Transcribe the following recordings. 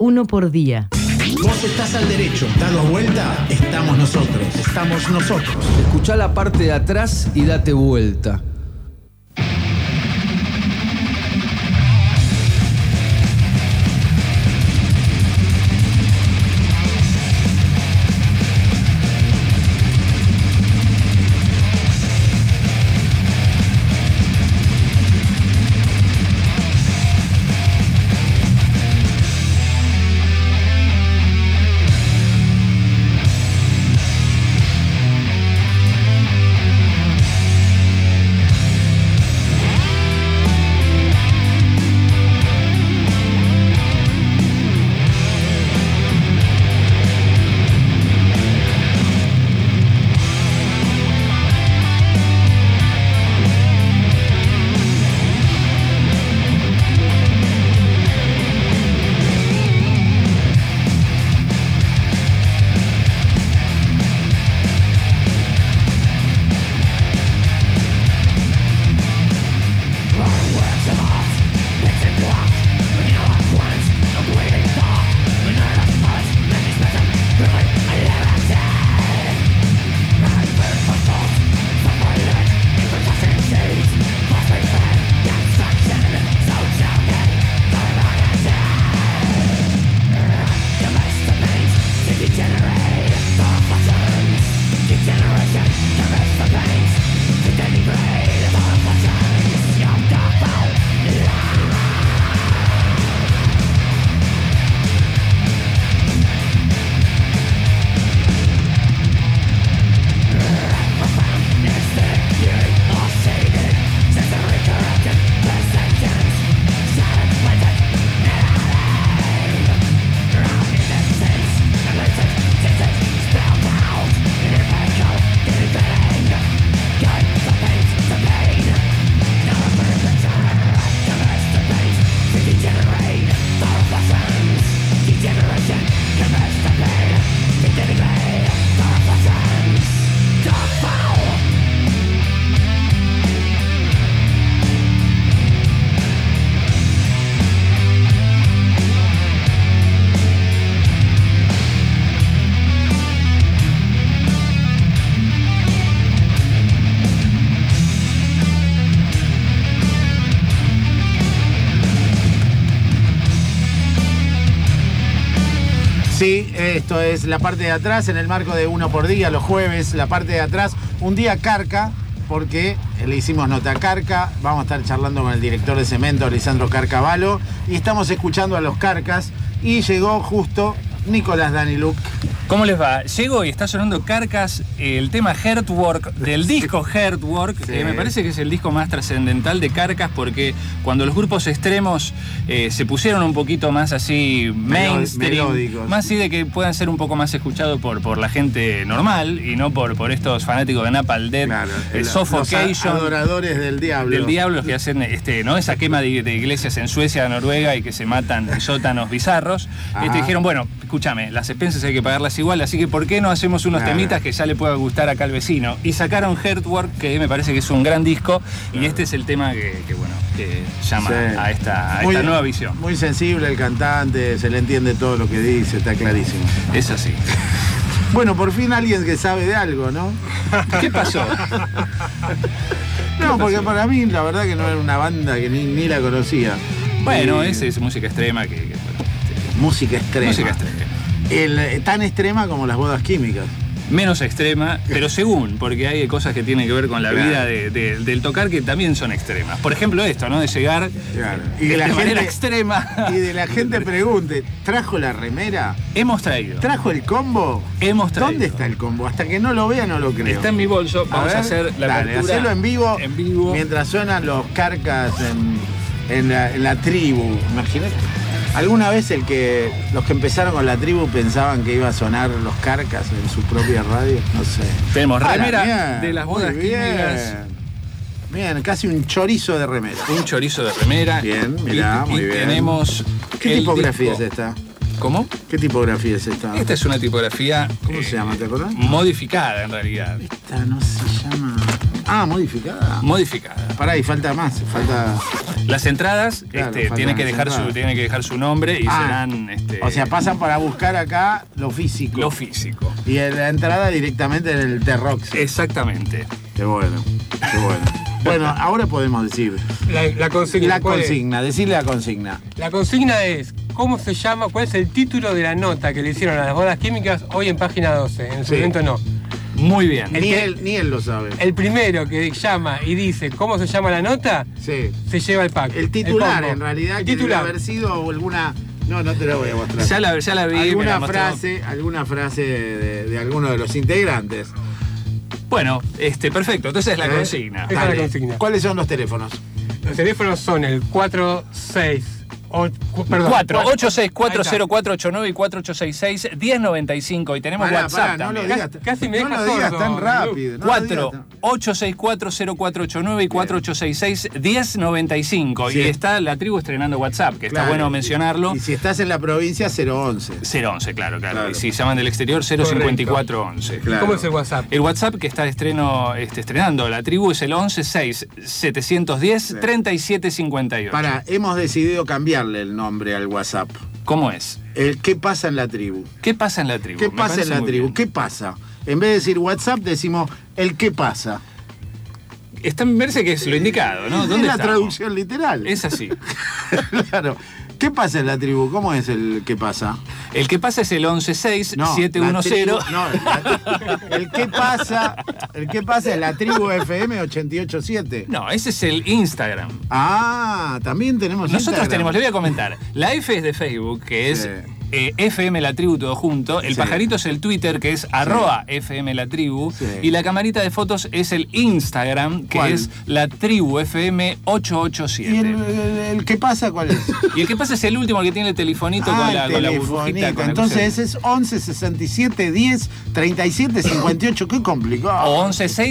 uno por día. Vos estás al derecho, dados vuelta, estamos nosotros. Escuchá la parte de atrás y date vuelta. Sí, esto es la parte de atrás en el marco de Uno por Día, los jueves, la parte de atrás, un día Carca, porque le hicimos nota a Carca, vamos a estar charlando con el director de Cemento, Lisandro Carcavalo, y estamos escuchando a los Carcas, y llegó justo Nicolás Daniluk. ¿Cómo les va? Llego y está sonando Carcas, el tema Heartwork, del disco Heartwork, Sí. me parece que es el disco más trascendental de Carcas, porque cuando los grupos extremos se pusieron un poquito más así mainstream, melódicos, más así de que puedan ser un poco más escuchados por la gente normal y no por estos fanáticos de Napalm Death, Claro, Suffocation, los adoradores del diablo. del diablo, que hacen ¿no? esa quema de iglesias en Suecia, Noruega, y que se matan en sótanos bizarros. Dijeron, bueno, escúchame, las expensas hay que pagarlas igual, así que ¿por qué no hacemos unos temitas que ya le pueda gustar acá al vecino? Y sacaron Heartwork, que me parece que es un gran disco, y este es el tema que llama a esta nueva visión. Muy sensible el cantante, se le entiende todo lo que dice, está clarísimo. Es así. Bueno, por fin alguien que sabe de algo, ¿no? ¿Qué pasó? No, porque para mí la verdad que no era una banda que ni la conocía. Bueno, esa es música extrema Música extrema. Música extrema. Tan extrema como las bodas químicas. Menos extrema, pero según, porque hay cosas que tienen que ver con la vida del tocar que también son extremas. Por ejemplo esto, ¿no? De llegar Y de manera extrema. Y de la gente pregunte, ¿trajo la remera? Hemos traído. ¿Trajo el combo? Hemos traído. ¿Dónde está el combo? Hasta que no lo vea no lo creo. Está en mi bolso, vamos a hacer la apertura. Hacelo en vivo, En vivo. mientras suenan los Carcas en la tribu. Imagínate. ¿Alguna vez los que empezaron con la tribu pensaban que iba a sonar los Carcas en su propia radio? No sé. Tenemos Ah, remera bien, de las bodas muy bien. químicas. Bien, casi un chorizo de remera. Un chorizo de remera. Bien, mirá, y muy bien. Tenemos. ¿Qué el tipografía disco. es esta? ¿Cómo? ¿Qué tipografía es esta? Esta es una tipografía. ¿Cómo se llama? ¿Te acordás? Modificada en realidad. Esta no se llama. Ah, modificada. Modificada. Pará, y falta más, falta... Las entradas Claro, tienen que faltan dejar su nombre y serán... O sea, pasan para buscar acá lo físico. lo físico. Y la entrada directamente en el T-Rox. Exactamente. Qué bueno, qué bueno. Bueno, ahora podemos decir La consigna. la ¿cuál es? consigna, decirle la consigna. La consigna es, ¿cómo se llama? ¿Cuál es el título de la nota que le hicieron a las bodas químicas hoy en página 12? En su Sí. momento no. Muy bien. Ni él lo sabe. El primero que llama y dice cómo se llama la nota, Sí. se lleva el pack. El titular, combo. en realidad, El que debe titular. haber sido alguna... No te la voy a mostrar. Ya la vi. me la mostró. Alguna frase de alguno de los integrantes. Bueno, perfecto. Entonces es la ¿Eh? consigna. Esa es la consigna. ¿Cuáles son los teléfonos? Los teléfonos son el 486-40489 y 4866-1095 y tenemos Pará, WhatsApp no lo también. digas, Casi me no deja lo digas sordo, tan Lu. rápido. no lo digas tan- 486-40489 y 4866-1095 Sí. y está la tribu estrenando WhatsApp, que está Claro. bueno mencionarlo. Y si estás en la provincia, 011. 011, claro. Claro. Y si llaman del exterior, 05411. Claro. ¿Cómo es el WhatsApp? El WhatsApp que está estrenando la tribu es el 116-710-3758. Para, hemos decidido cambiarle el nombre al WhatsApp. ¿Cómo es? El ¿qué pasa en la tribu? ¿Qué pasa en la tribu? ¿Qué Me pasa en parece la muy tribu? bien. ¿Qué pasa? En vez de decir WhatsApp, decimos el ¿qué pasa? Me parece que es lo indicado, ¿no? Es ¿Dónde la estamos? traducción literal. Es así. Claro. ¿Qué pasa en la tribu? ¿Cómo es el ¿qué pasa? El que pasa es el 116-710. la tribu- no, el ¿qué pasa? El ¿qué pasa es la tribu FM 887. No, ese es el Instagram. Ah, también tenemos Nosotros Instagram. tenemos, le voy a comentar. La F es de Facebook, que es Sí. FM La Tribu todo junto. El Sí. pajarito es el Twitter, que es @FM La Tribu. Sí. Y la camarita de fotos es el Instagram, que ¿Cuál? es La Tribu FM ¿Y 887. el qué pasa cuál es? Y el que pasa es el último que tiene el telefonito con el la telefonito. burbujita. Con la Entonces cosa- ese es 11 67 10 37 58. Qué complicado. O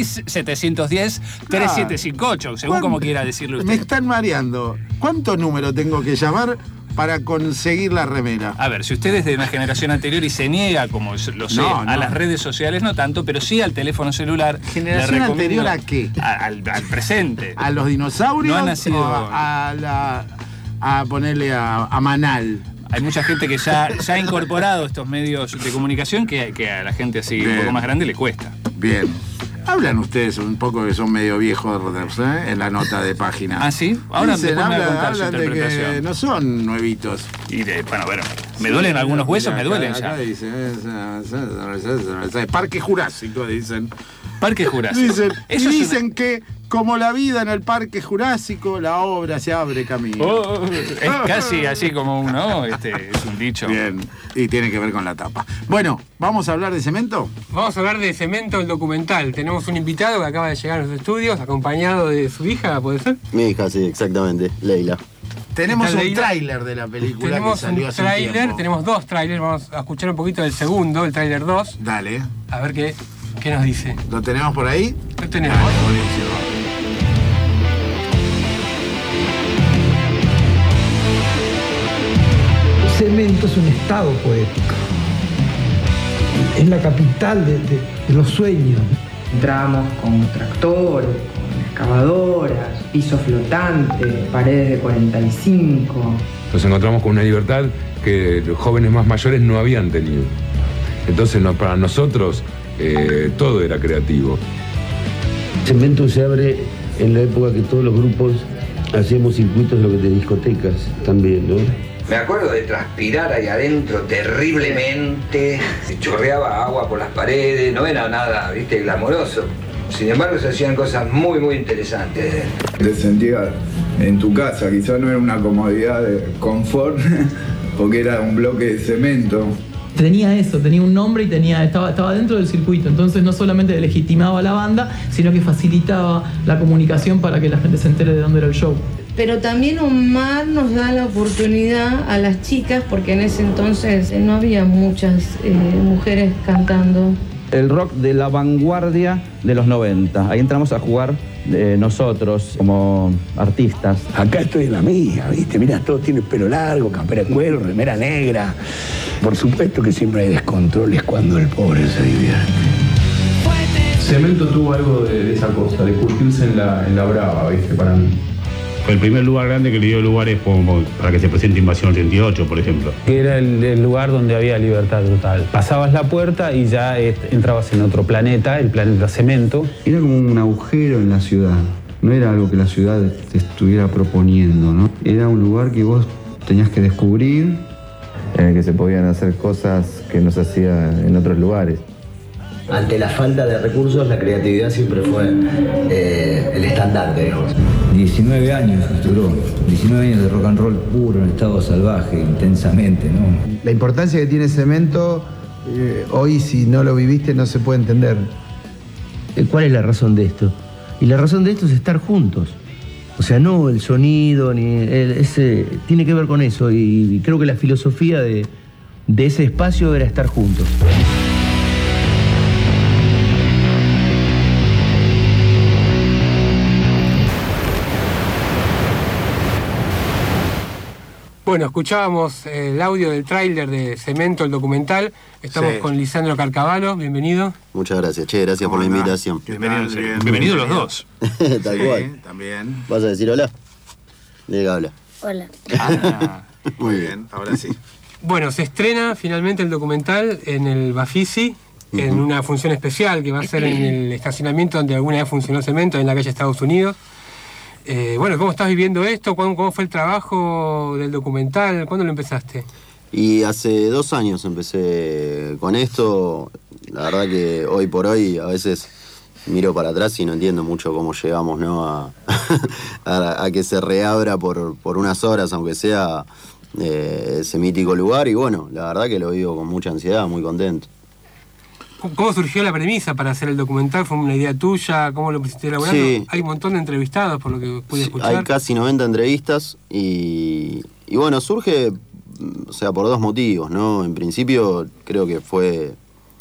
116-710-3758, según como quiera decirlo Me usted. están mareando. ¿Cuántos números tengo que llamar para conseguir la remera? A ver, si usted es de una generación anterior y se niega, como lo sé, No, a no. las redes sociales no tanto, pero sí al teléfono celular. ¿Generación le recomiendo- anterior a qué? Al presente. ¿A los dinosaurios? No ha nacido- o a ponerle a Manal? Hay mucha gente que ya ha incorporado estos medios de comunicación que a la gente así un Bien. poco más grande le cuesta. Bien. Hablan ustedes un poco que son medio viejos en la nota de página. ¿Ah, sí? Ahora Dicen, después me va a contar su hablan de que interpretación. no son nuevitos. Y bueno, me duelen algunos huesos, me duelen Acá ya. dicen, Parque Jurásico, dicen. Parque Jurásico. Dicen, y Eso es dicen que, como la vida en el Parque Jurásico, la obra se abre camino. Oh, es casi así como uno, es un dicho. Bien, y tiene que ver con la tapa. Bueno, ¿vamos a hablar de cemento? Vamos a hablar de Cemento, el documental. Tenemos un invitado que acaba de llegar a los estudios, acompañado de su hija, ¿puede ser? Mi hija, sí, exactamente, Leila. Tenemos ¿Está un leído? tráiler de la película Tenemos que salió un hace un tráiler, tiempo. tenemos dos tráilers, vamos a escuchar un poquito del segundo, el tráiler 2, Dale, a ver qué nos dice. ¿lo tenemos por ahí? Lo tenemos. Dale, buenísimo. Cemento es un estado poético. Es la capital de los sueños. Entrábamos con tractores, con excavadoras, piso flotante, paredes de 45. Nos encontramos con una libertad que los jóvenes más mayores no habían tenido. Entonces para nosotros todo era creativo. Cemento se abre en la época que todos los grupos hacíamos circuitos de discotecas también, ¿no? Me acuerdo de transpirar ahí adentro terriblemente, se chorreaba agua por las paredes, no era nada, viste, glamoroso. Sin embargo, se hacían cosas muy, muy interesantes. Te sentías en tu casa, quizás no era una comodidad de confort, porque era un bloque de cemento. Tenía eso, tenía un nombre y estaba dentro del circuito, entonces no solamente legitimaba la banda, sino que facilitaba la comunicación para que la gente se entere de dónde era el show. Pero también Omar nos da la oportunidad a las chicas, porque en ese entonces no había muchas mujeres cantando. El rock de la vanguardia de los 90. Ahí entramos a jugar nosotros como artistas. Acá estoy en la mía, ¿viste? Mirá, todos tienen pelo largo, campera de cuero, remera negra. Por supuesto que siempre hay descontroles cuando el pobre se divierte. Fuertes Cemento tuvo algo de esa cosa, de curtirse en la brava, ¿viste? Para mí. Fue el primer lugar grande que le dio lugares como para que se presente Invasión 88, por ejemplo. Que era el lugar donde había libertad total. Pasabas la puerta y ya entrabas en otro planeta, el planeta Cemento. Era como un agujero en la ciudad. No era algo que la ciudad te estuviera proponiendo, ¿no? Era un lugar que vos tenías que descubrir. En el que se podían hacer cosas que no se hacían en otros lugares. Ante la falta de recursos, la creatividad siempre fue el estandarte, digamos. 19 años duró, 19 años de rock and roll puro, en estado salvaje, intensamente, ¿no? La importancia que tiene Cemento, hoy si no lo viviste no se puede entender. ¿Cuál es la razón de esto? Y la razón de esto es estar juntos. O sea, no el sonido, ni tiene que ver con eso. Y creo que la filosofía de ese espacio era estar juntos. Bueno, escuchábamos el audio del tráiler de Cemento, el documental. Estamos con Lisandro Carcavalo, bienvenido. Muchas gracias, che, gracias por la invitación. Bienvenidos los dos. Tal cual. También. ¿Vas a decir hola? De qué habla. Hola. Muy bien, ahora sí. Bueno, se estrena finalmente el documental en el Bafisi, en una función especial que va a ser en el estacionamiento donde alguna vez funcionó Cemento, en la calle Estados Unidos. Bueno, ¿cómo estás viviendo esto? ¿Cómo fue el trabajo del documental? ¿Cuándo lo empezaste? Y hace 2 años empecé con esto. La verdad que hoy por hoy a veces miro para atrás y no entiendo mucho cómo llegamos, ¿no? a que se reabra por unas horas, aunque sea ese mítico lugar. Y bueno, la verdad que lo vivo con mucha ansiedad, muy contento. ¿Cómo surgió la premisa para hacer el documental? ¿Fue una idea tuya? ¿Cómo lo pusiste elaborando? Sí. Hay un montón de entrevistados, por lo que pude escuchar. Hay casi 90 entrevistas y bueno, surge, o sea, por 2 motivos, ¿no? En principio creo que fue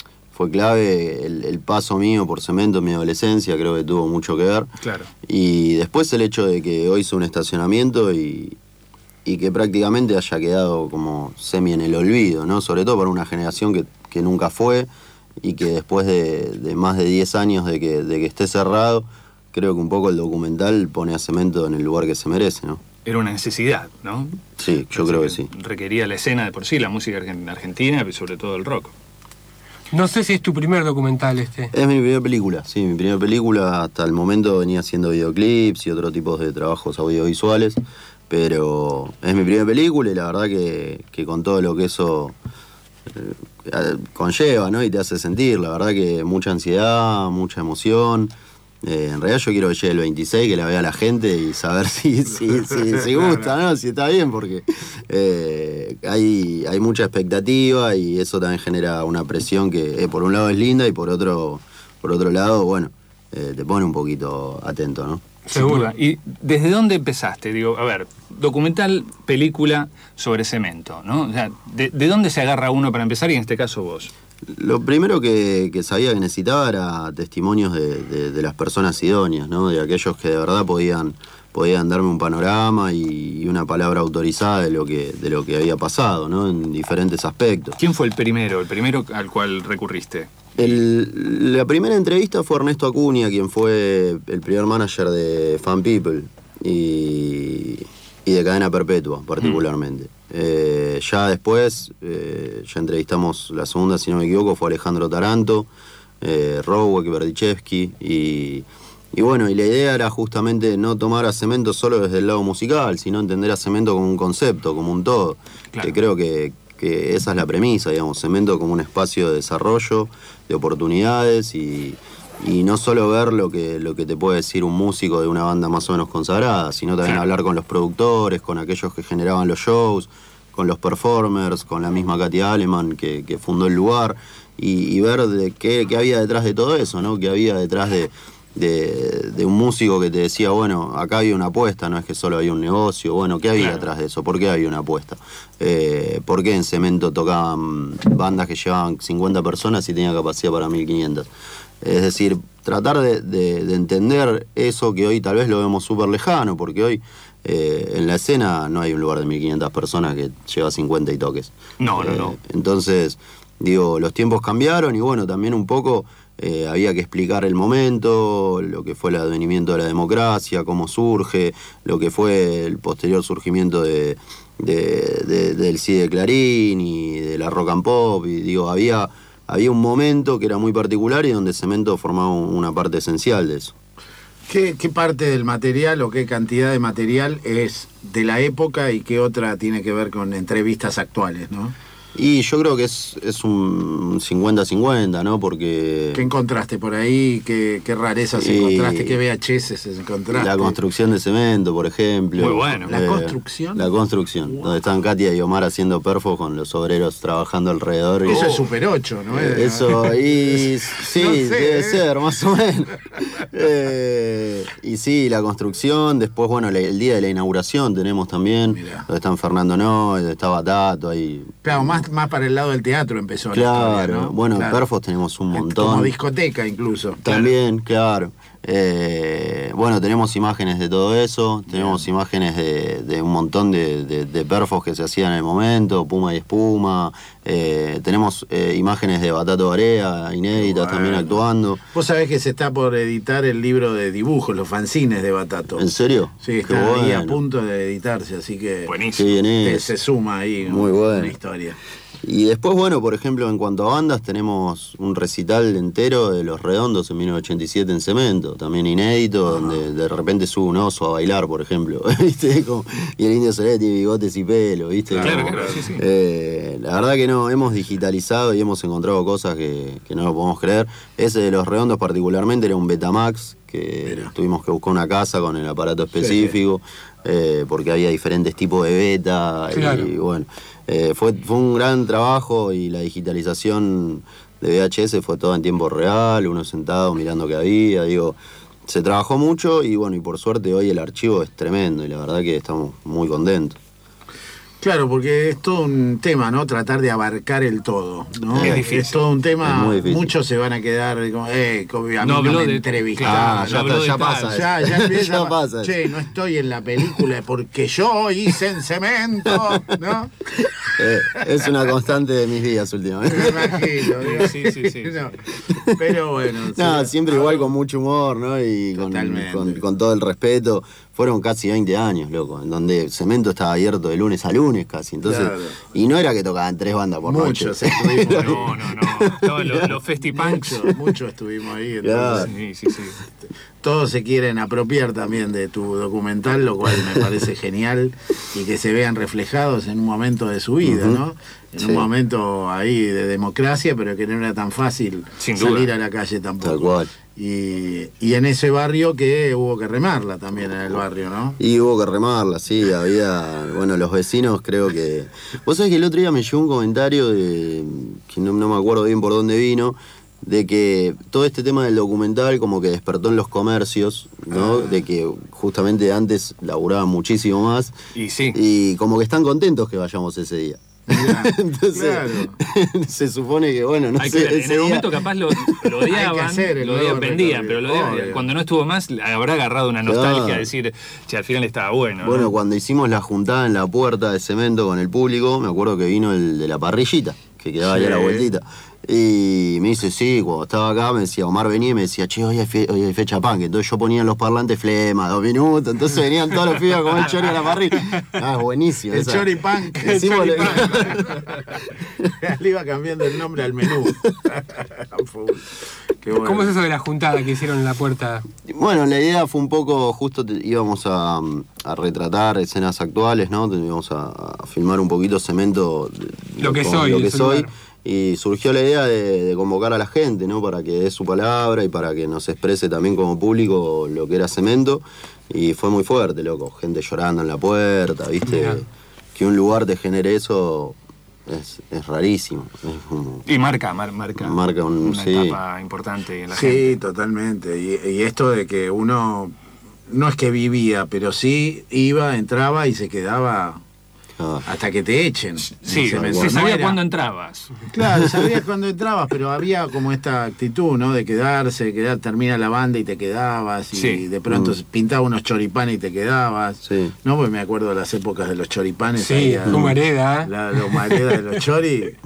clave el paso mío por Cemento en mi adolescencia, creo que tuvo mucho que ver. Claro. Y después el hecho de que hoy es un estacionamiento y que prácticamente haya quedado como semi en el olvido, ¿no? Sobre todo para una generación que nunca fue, y que después de más de 10 años de que esté cerrado, creo que un poco el documental pone a Cemento en el lugar que se merece, ¿no? Era una necesidad, ¿no? Sí, yo creo que sí. Requería la escena de por sí, la música argentina, y sobre todo el rock. No sé si es tu primer documental este. Es mi primera película, sí, mi primera película. Hasta el momento venía haciendo videoclips y otro tipo de trabajos audiovisuales, pero es mi primera película y la verdad que con todo lo que eso conlleva, ¿no? Y te hace sentir, la verdad que mucha ansiedad, mucha emoción. En realidad yo quiero que llegue el 26, que la vea la gente y saber si gusta, ¿no? Si está bien, porque hay mucha expectativa y eso también genera una presión que por un lado es linda y por otro lado, bueno, te pone un poquito atento, ¿no? Seguro. ¿Y desde dónde empezaste? Digo, a ver, documental, película sobre Cemento, ¿no? O sea, ¿de dónde se agarra uno para empezar y en este caso vos? Lo primero que sabía que necesitaba era testimonios de las personas idóneas, ¿no? De aquellos que de verdad podían darme un panorama y una palabra autorizada de lo que había pasado, ¿no? En diferentes aspectos. ¿Quién fue el primero al cual recurriste? La primera entrevista fue Ernesto Acuña, quien fue el primer manager de Fan People y de Cadena Perpetua, particularmente. Ya después, ya entrevistamos la segunda, si no me equivoco, fue Alejandro Taranto, Rowek, Berdichevsky y bueno, y la idea era justamente no tomar a Cemento solo desde el lado musical, sino entender a Cemento como un concepto, como un todo. Claro. Que creo que esa es la premisa, digamos, Cemento como un espacio de desarrollo, de oportunidades y no solo ver lo que te puede decir un músico de una banda más o menos consagrada, sino también hablar con los productores, con aquellos que generaban los shows, con los performers, con la misma Katia Aleman que fundó el lugar y ver qué había detrás de todo eso, ¿no? Qué había detrás de un músico que te decía, bueno, acá había una apuesta, no es que solo había un negocio, bueno, ¿qué había detrás de eso? ¿Por qué había una apuesta? ¿Por qué en Cemento tocaban bandas que llevaban 50 personas y tenían capacidad para 1500? Es decir, tratar de entender eso que hoy tal vez lo vemos súper lejano, porque hoy en la escena no hay un lugar de 1500 personas que lleva 50 y toques. No. Entonces, digo, los tiempos cambiaron y bueno, también un poco había que explicar el momento, lo que fue el advenimiento de la democracia, cómo surge, lo que fue el posterior surgimiento del sí de Clarín y de la rock and pop, y digo, había un momento que era muy particular y donde Cemento formaba una parte esencial de eso. ¿Qué parte del material o qué cantidad de material es de la época y qué otra tiene que ver con entrevistas actuales, no? Y yo creo que es un 50-50, ¿no? Porque... ¿Qué encontraste por ahí? ¿Qué rarezas encontraste? ¿Qué VHS encontraste? La construcción de Cemento, por ejemplo. Muy bueno. ¿La construcción? La construcción, donde están Katia y Omar haciendo perfos con los obreros trabajando alrededor. Eso es Super 8, ¿no? Eso, y sí, no sé, debe ser, más o menos. Y sí, la construcción, después, bueno, el día de la inauguración tenemos también, donde están Fernando Noy, donde está Batato, ahí... Claro, más para el lado del teatro empezó claro, la historia, ¿no? Bueno, claro. Perfos tenemos un montón. Como discoteca incluso. También, claro. Bueno, tenemos imágenes de todo eso, tenemos imágenes de un montón de perfos que se hacían en el momento, Puma y Espuma, tenemos imágenes de Batato Barea, inéditas también actuando. Vos sabés que se está por editar el libro de dibujos, los fanzines de Batato. ¿En serio? Sí, está ahí a punto de editarse, así que buenísimo. Se suma ahí una historia. Y después, bueno, por ejemplo, en cuanto a bandas, tenemos un recital entero de Los Redondos en 1987 en Cemento, también inédito, donde de repente sube un oso a bailar, por ejemplo, ¿viste? Y el Indio Solari tiene bigotes y pelo, ¿viste? Claro, sí. La verdad que no, hemos digitalizado y hemos encontrado cosas que no lo podemos creer. Ese de Los Redondos particularmente era un Betamax, que tuvimos que buscar una casa con el aparato específico, porque había diferentes tipos de beta, claro. Y bueno... fue un gran trabajo y la digitalización de VHS fue todo en tiempo real, uno sentado mirando qué había, digo, se trabajó mucho y bueno, y por suerte hoy el archivo es tremendo y la verdad que estamos muy contentos. Claro, porque es todo un tema, ¿no? Tratar de abarcar el todo, ¿no? Es difícil. Es todo un tema, muchos se van a quedar como, a mí no me entrevistaron. Ya pasa. Ya empieza ya pasa. Che, no estoy en la película porque yo hice en Cemento, ¿no? Es una constante de mis días últimamente. Me imagino, digo. Sí. No, pero bueno. No, siempre igual con mucho humor, ¿no? Y con todo el respeto. Fueron casi 20 años, loco, en donde Cemento estaba abierto de lunes a lunes casi. Entonces, claro. Y no era que tocaban 3 bandas por noche. Muchos estuvimos ahí. No. Todos los festipunks. Muchos estuvimos ahí. Claro. Sí. Todos se quieren apropiar también de tu documental, lo cual me parece genial, y que se vean reflejados en un momento de su vida, ¿no? En un momento ahí de democracia, pero que no era tan fácil salir a la calle tampoco. Tal cual. Y en ese barrio que hubo que remarla también en el barrio, ¿no? Y hubo que remarla, sí, había... Bueno, los vecinos creo que... Vos sabés que el otro día me llegó un comentario que no me acuerdo bien por dónde vino, de que todo este tema del documental como que despertó en los comercios, ¿no? De que justamente antes laburaban muchísimo más. Y sí. Y como que están contentos que vayamos ese día. Entonces, claro. Se supone que, bueno, no sé. En el momento capaz lo odiaban, vendían, pero lo odiaban. Cuando no estuvo más, habrá agarrado una nostalgia, decir, che, al final estaba bueno. Bueno, ¿no? Cuando hicimos la juntada en la puerta de Cemento con el público, me acuerdo que vino el de la parrillita, que quedaba ahí a la vueltita. Y me dice, sí, cuando estaba acá me decía, Omar venía y me decía, che, hoy hay fecha punk. Entonces yo ponía en los parlantes Flema, 2 minutos. Entonces venían todos los pibes a comer chori a la parrilla. Es buenísimo. El chori punk. Le iba cambiando el nombre al menú. Bueno. ¿Cómo es eso de la juntada que hicieron en la puerta? Bueno, la idea fue un poco, justo íbamos a retratar escenas actuales, ¿no? Íbamos a filmar un poquito Cemento. Lo que soy. Y surgió la idea de convocar a la gente, ¿no? Para que dé su palabra y para que nos exprese también como público lo que era Cemento. Y fue muy fuerte, loco. Gente llorando en la puerta, ¿viste? Mirá. Que un lugar te genere eso es rarísimo. Y marca una etapa importante en la gente. Sí, totalmente. Y esto de que uno no es que vivía, pero sí iba, entraba y se quedaba... hasta que te echen. Sí, sabía cuándo entrabas. Claro, sabías cuándo entrabas, pero había como esta actitud, ¿no? De termina la banda y te quedabas, y de pronto pintaba unos choripanes y te quedabas. Sí. No, pues me acuerdo de las épocas de los choripanes. Sí, Humareda. La humareda de los choris.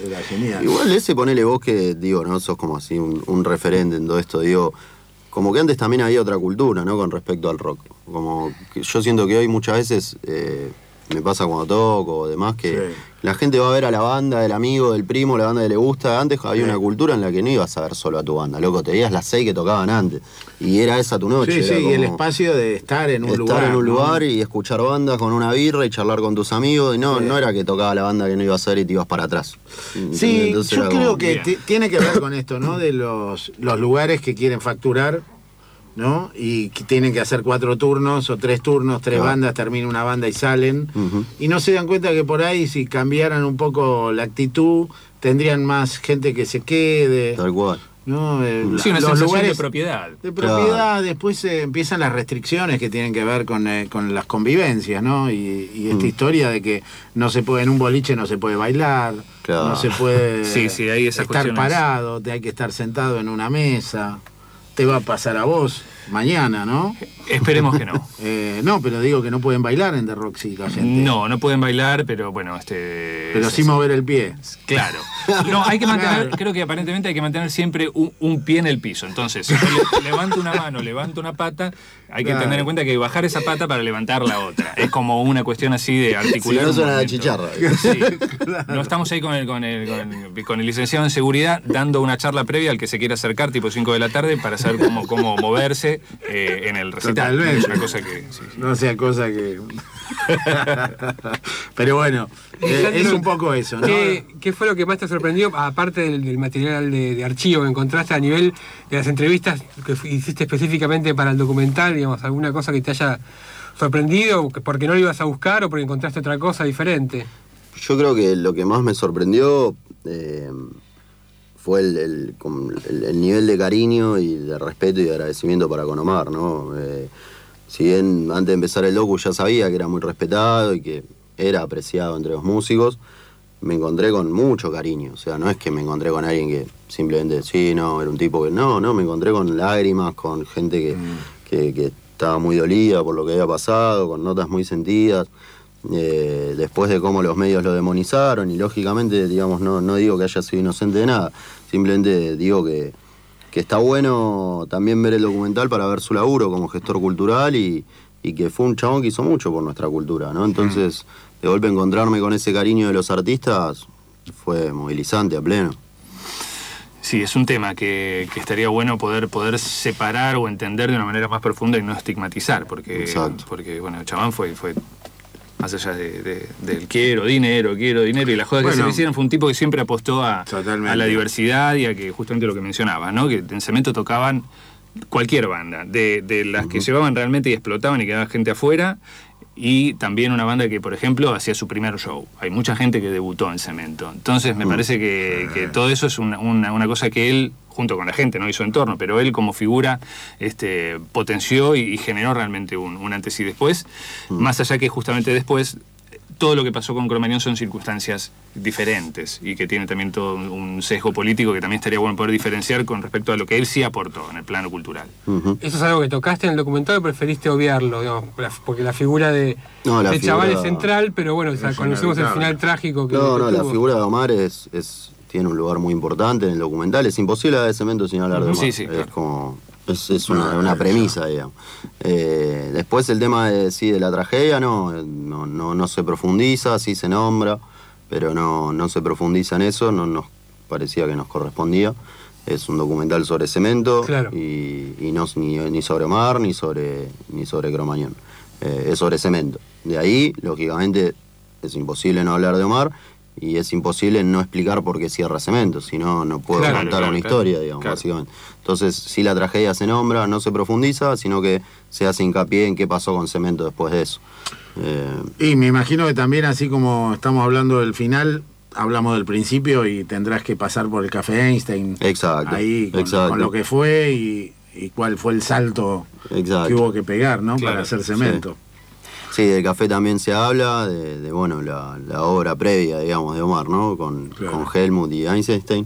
Era genial. Igual ese, ponele vos que, digo, ¿no? Sos como así un referente en todo esto, digo, como que antes también había otra cultura, ¿no? Con respecto al rock. Como que yo siento que hoy muchas veces me pasa cuando toco o demás que la gente va a ver a la banda del amigo, del primo, la banda que le gusta. Antes había una cultura en la que no ibas a ver solo a tu banda, loco, te veías las 6 que tocaban antes y era esa tu noche. Sí, y el espacio de estar en un lugar. Estar en un ¿no? lugar y escuchar bandas con una birra y charlar con tus amigos. Y no era que tocaba la banda que no ibas a ver y te ibas para atrás. Sí, entonces yo creo que tiene que ver con esto, ¿no? De los lugares que quieren facturar, ¿no? Y que tienen que hacer 4 turnos o 3 turnos, 3 bandas, termina una banda y salen. Y no se dan cuenta que por ahí, si cambiaran un poco la actitud, tendrían más gente que se quede. Tal cual. ¿No? Sí, una los sensación lugares de propiedad. De propiedad, después empiezan las restricciones que tienen que ver con las convivencias, ¿no? Y esta historia de que no se puede, en un boliche no se puede bailar, no se puede hay esas estar cuestiones. parado, hay que estar sentado en una mesa. Te va a pasar a vos mañana, ¿no? Esperemos que no. No, pero digo que no pueden bailar en The Roxy la gente. No pueden bailar, pero bueno, Pero sí mover el pie. Claro. No, hay que mantener, creo que aparentemente hay que mantener siempre un pie en el piso. Entonces, si yo levanto una mano, levanto una pata, hay que tener en cuenta que hay que bajar esa pata para levantar la otra. Es como una cuestión así de articular. Si no suena la chicharra. Sí. No estamos ahí con el licenciado en seguridad dando una charla previa al que se quiera acercar tipo 5 de la tarde para saber cómo moverse en el recital. Totalmente. Es una cosa que... No sea cosa que... Pero bueno, es un poco eso, ¿no? ¿Qué fue lo que más te sorprendió, aparte del material de archivo que encontraste a nivel de las entrevistas que hiciste específicamente para el documental, digamos, alguna cosa que te haya sorprendido, porque no lo ibas a buscar o porque encontraste otra cosa diferente? Yo creo que lo que más me sorprendió fue el nivel de cariño y de respeto y de agradecimiento para con Omar, ¿no? Si bien antes de empezar el docu ya sabía que era muy respetado y que era apreciado entre los músicos, me encontré con mucho cariño. O sea, no es que me encontré con alguien que simplemente, era un tipo que... No, me encontré con lágrimas, con gente que estaba muy dolida por lo que había pasado, con notas muy sentidas. Después de cómo los medios lo demonizaron, y lógicamente, digamos, no digo que haya sido inocente de nada, simplemente digo que está bueno también ver el documental para ver su laburo como gestor cultural y que fue un chabón que hizo mucho por nuestra cultura, ¿no? Entonces, de golpe encontrarme con ese cariño de los artistas fue movilizante a pleno. Sí, es un tema que estaría bueno poder separar o entender de una manera más profunda y no estigmatizar, porque bueno, el chabón fue más allá del quiero dinero, y la joda que se le hicieron, fue un tipo que siempre apostó a la diversidad y a que justamente lo que mencionaba, ¿no? Que en Cemento tocaban cualquier banda, de las que llevaban realmente y explotaban y quedaba gente afuera, y también una banda que, por ejemplo, hacía su primer show. Hay mucha gente que debutó en Cemento. Entonces me parece que todo eso es una cosa que él, junto con la gente, no hizo entorno, pero él como figura potenció y generó realmente un antes y después, más allá que justamente después todo lo que pasó con Cromañón son circunstancias diferentes y que tiene también todo un sesgo político que también estaría bueno poder diferenciar con respecto a lo que él sí aportó en el plano cultural. ¿Eso es algo que tocaste en el documental o preferiste obviarlo? Digamos, porque la figura de chaval es central, pero bueno, conocemos el final trágico que No, la tuvo. figura de Omar tiene un lugar muy importante en el documental. Es imposible hablar de Cemento sin hablar de Omar. Sí, claro. Es como... Es una premisa, digamos. Después el tema de la tragedia no se profundiza, sí se nombra, pero no se profundiza en eso, no nos parecía que nos correspondía. Es un documental sobre Cemento, claro. y no ni sobre Omar ni sobre Cromañón. Es sobre Cemento. De ahí, lógicamente, es imposible no hablar de Omar. Y es imposible no explicar por qué cierra Cemento, si no puedo contar una historia, digamos, básicamente. Entonces, si la tragedia se nombra, no se profundiza, sino que se hace hincapié en qué pasó con Cemento después de eso. Y me imagino que también, así como estamos hablando del final, hablamos del principio y tendrás que pasar por el Café Einstein. Exacto. Ahí con lo que fue y cuál fue el salto que hubo que pegar, ¿no? Para hacer Cemento. Sí. Sí, del Café también se habla, de la obra previa, digamos, de Omar, ¿no? Con Helmut y Einstein.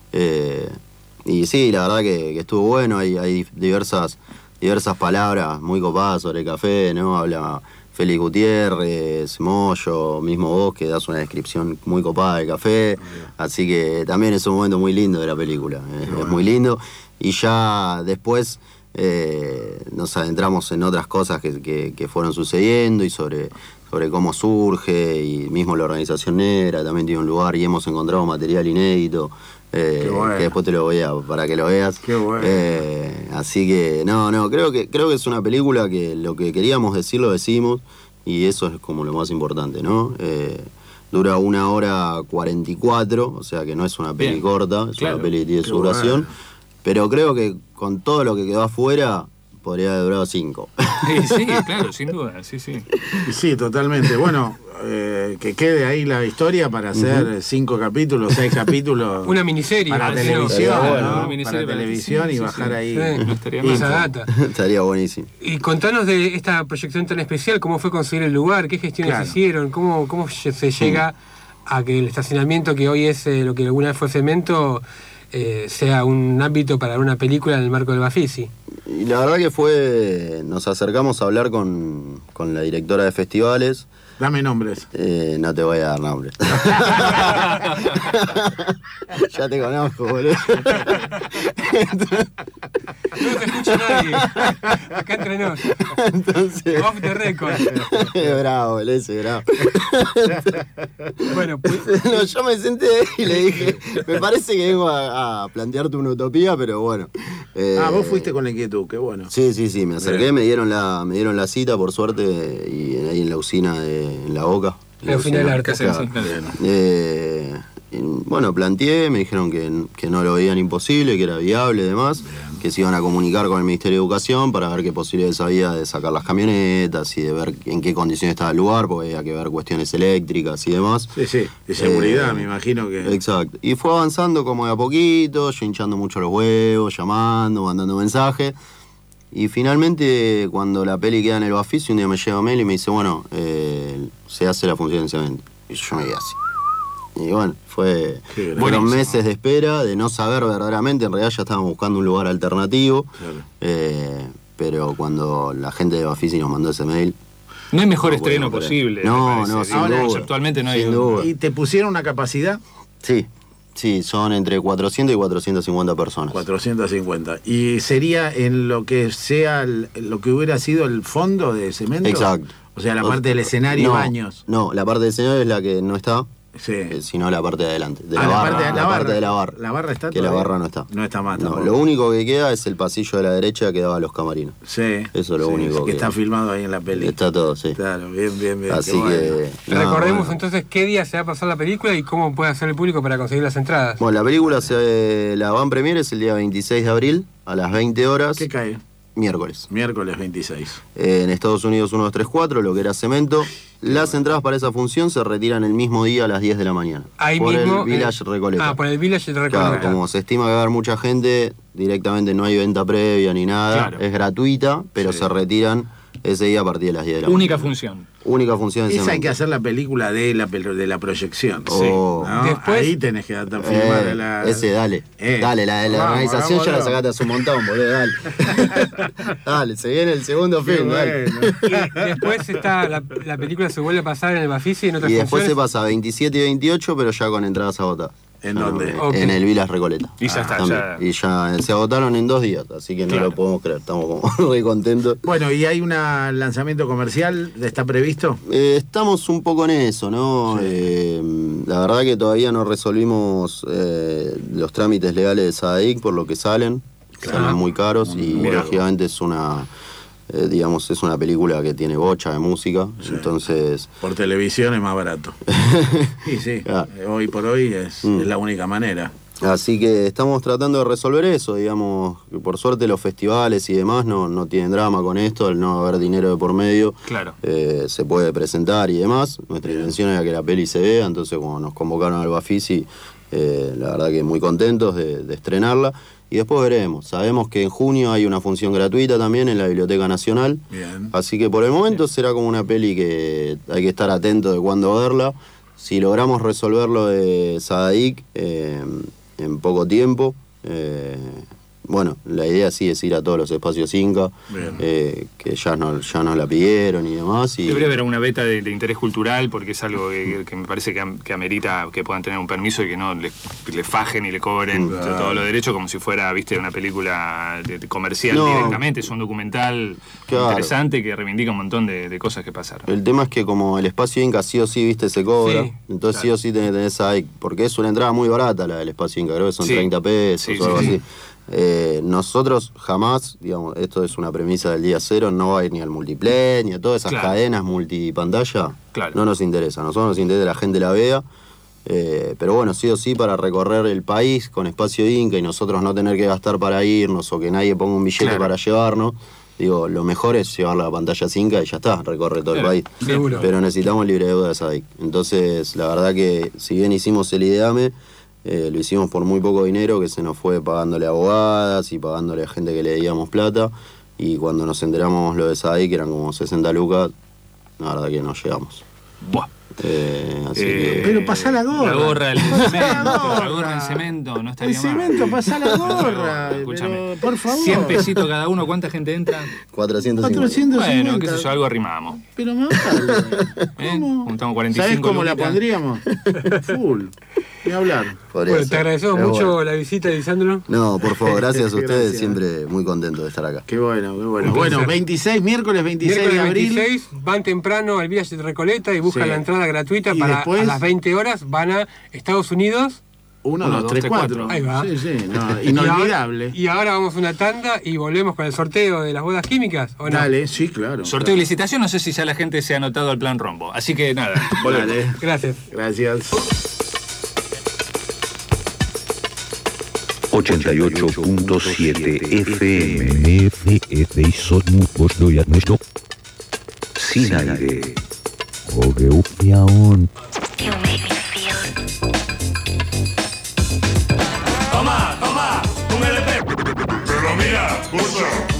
Y sí, la verdad que estuvo bueno, hay diversas palabras muy copadas sobre el Café, ¿no? Habla Félix Gutiérrez, Moyo, mismo vos, que das una descripción muy copada del café. Así que también es un momento muy lindo de la película. Es muy lindo. Y ya después nos adentramos en otras cosas que fueron sucediendo y sobre cómo surge, y mismo la organización negra también tiene un lugar, y hemos encontrado material inédito. Que después te lo voy para que lo veas. Qué bueno. Así que creo que es una película que lo que queríamos decir lo decimos, y eso es como lo más importante, ¿no? Dura 1 hora 44, o sea que no es una peli corta, es una peli que tiene su duración, pero creo que con todo lo que quedó afuera podría haber durado 5. Sí, claro, sin duda, sí. Sí, totalmente. Bueno, que quede ahí la historia para hacer 5 capítulos, 6 capítulos. Una miniserie. Para televisión, ¿no? Una miniserie para televisión y bajar ahí. No estaría mal esa data. Estaría buenísimo. Y contanos de esta proyección tan especial, cómo fue conseguir el lugar, qué gestiones hicieron, cómo se llega a que el estacionamiento que hoy es lo que alguna vez fue Cemento sea un ámbito para una película en el marco del Bafisi. Y la verdad que nos acercamos a hablar con la directora de festivales. Dame nombres. No te voy a dar nombres. Ya te conozco, boludo. No te escucha nadie. Acá entre nos. Entonces, off the record. Bravo, ese bravo. Bueno, pues. No, yo me senté y le dije, me parece que vengo a plantearte una utopía, pero bueno. Vos fuiste con la inquietud, qué bueno. Sí, me acerqué, me dieron la cita, por suerte, y ahí en la usina en La Boca. La usina del arte, sí. Bueno, planteé, me dijeron que no lo veían imposible, que era viable y demás, que se iban a comunicar con el Ministerio de Educación para ver qué posibilidades había de sacar las camionetas y de ver en qué condiciones estaba el lugar, porque había que ver cuestiones eléctricas y demás. Sí, de seguridad, me imagino que... Exacto. Y fue avanzando como de a poquito, yo hinchando mucho los huevos, llamando, mandando mensajes. Y finalmente, cuando la peli queda en el Bafisi, un día me llega Mel y me dice, bueno, se hace la función de Cemento. Y yo me quedé así. Y bueno, fueron meses de espera, de no saber verdaderamente, en realidad ya estábamos buscando un lugar alternativo, pero cuando la gente de Bafisi nos mandó ese mail... No hay mejor estreno posible. No, sin duda. Conceptualmente no hay duda. ¿Y te pusieron una capacidad? Sí, son entre 400 y 450 personas. 450. ¿Y sería en lo que sea lo que hubiera sido el fondo de Cemento? Exacto. O sea, la parte del escenario, baños. No, la parte del escenario es la que no está. Sí. Sino la parte de adelante. La parte de la barra. La barra está que todavía. La barra no está. No está más. No, lo único que queda es el pasillo de la derecha que daba a los camarinos. Sí. Eso es lo único que está filmado ahí en la peli. Está todo, sí. Claro, bien. Así que... Recordemos entonces qué día se va a pasar la película y cómo puede hacer el público para conseguir las entradas. Bueno, la película, la van premier es el día 26 de abril a las 20 horas. ¿Qué cae? Miércoles 26. En Estados Unidos 1234, lo que era Cemento. Las entradas para esa función se retiran el mismo día a las 10 de la mañana. Ahí por mismo. El Village Recoleta. Por el Village Recoleta. Claro, como se estima que va a haber mucha gente, directamente no hay venta previa ni nada. Claro. Es gratuita, pero se retiran ese día a partir de las 10 de la mañana. Única función de Esa Cemento. hay que hacer la película de la proyección. ¿No? Después, ahí tenés que filmar la... Ese, dale. Dale, la organización ya la sacaste hace un montón, boludo, dale. Dale, se viene el segundo film, dale. Y después la película se vuelve a pasar en el Bafisi en otras Y después funciones. se pasa 27 y 28, pero ya con entradas agotadas. ¿En dónde? En el Vilas Recoleta. Y ya está. Y ya se agotaron en 2 días, así que no lo podemos creer. Estamos como muy contentos. Bueno, ¿y hay un lanzamiento comercial? ¿Está previsto? Estamos un poco en eso, ¿no? Sí. La verdad que todavía no resolvimos los trámites legales de SADIC, por lo que salen muy caros y lógicamente es una... digamos, es una película que tiene bocha de música, entonces... Por televisión es más barato. Sí, hoy por hoy es la única manera. Así que estamos tratando de resolver eso, digamos, que por suerte los festivales y demás no tienen drama con esto, al no haber dinero de por medio, se puede presentar y demás. Nuestra intención era que la peli se vea, entonces como nos convocaron al Bafisi, la verdad que muy contentos de estrenarla. Y después veremos. Sabemos que en junio hay una función gratuita también en la Biblioteca Nacional. Bien. Así que por el momento será como una peli que hay que estar atento de cuándo verla. Si logramos resolver lo de SADIC en poco tiempo, bueno, la idea sí es ir a todos los espacios Inca, que ya nos la pidieron y demás. Y debería haber una beta de interés cultural, porque es algo que me parece que amerita que puedan tener un permiso y que no le fajen y le cobren todos los derechos como si fuera, viste, una película comercial directamente. Es un documental interesante que reivindica un montón de cosas que pasaron. El tema es que como el espacio Inca sí o sí, viste, se cobra, entonces sí o sí tenés ahí, porque es una entrada muy barata la del espacio Inca, creo que son 30 pesos o algo así. Nosotros jamás, digamos, esto es una premisa del día cero, no va a ir ni al multiplay, ni a todas esas cadenas multipantalla, no nos interesa, a nosotros nos interesa que la gente la vea, pero bueno, sí o sí para recorrer el país con espacio Inca y nosotros no tener que gastar para irnos o que nadie ponga un billete para llevarnos, digo, lo mejor es llevarla a la pantalla Inca y ya está, recorre todo el país. Seguro. Pero necesitamos libre deuda de SADIC. Entonces, la verdad que si bien hicimos el IDEAME, lo hicimos por muy poco dinero, que se nos fue pagándole abogadas y pagándole a gente que le debíamos plata, y cuando nos enteramos lo de SADIC, que eran como 60 lucas, la verdad que no llegamos. Buah. Pero pasá la gorra. La gorra del cemento. La gorra del cemento, no estaría mal. El cemento, pasá la gorra. Escúchame. Pero, por favor. 100 pesitos cada uno, ¿cuánta gente entra? 450. Bueno, qué sé yo, algo arrimamos. Pero me ¿Cómo? Juntamos 45. ¿Sabés cómo luquitas? la pondríamos? Full. Ni hablar. Podría Bueno, ser. te agradecemos Pero mucho bueno. la visita, Lisandro. No, por favor, gracias a ustedes, Gracias. siempre muy contento de estar acá. Qué bueno, qué bueno. Bueno, 26, miércoles 26 Miércoles de abril. 26, van temprano al Village de Recoleta y buscan Sí. la entrada gratuita Y para después- a las 20 horas van a Estados Unidos. 1, 2, 3, 4. Ahí va. Sí, sí, no, inolvidable. Y ahora vamos a una tanda y volvemos con el sorteo de las bodas químicas, ¿o no? Dale, sí, claro. Sorteo y licitación, no sé si ya la gente se ha anotado al plan Rombo. Así que nada, volvemos. Dale. Gracias. Gracias. 88.7 FM FF Sonu Postoya Nuestro Sin aire Ogeufyaon Toma, un LP. Pero mira, escucha.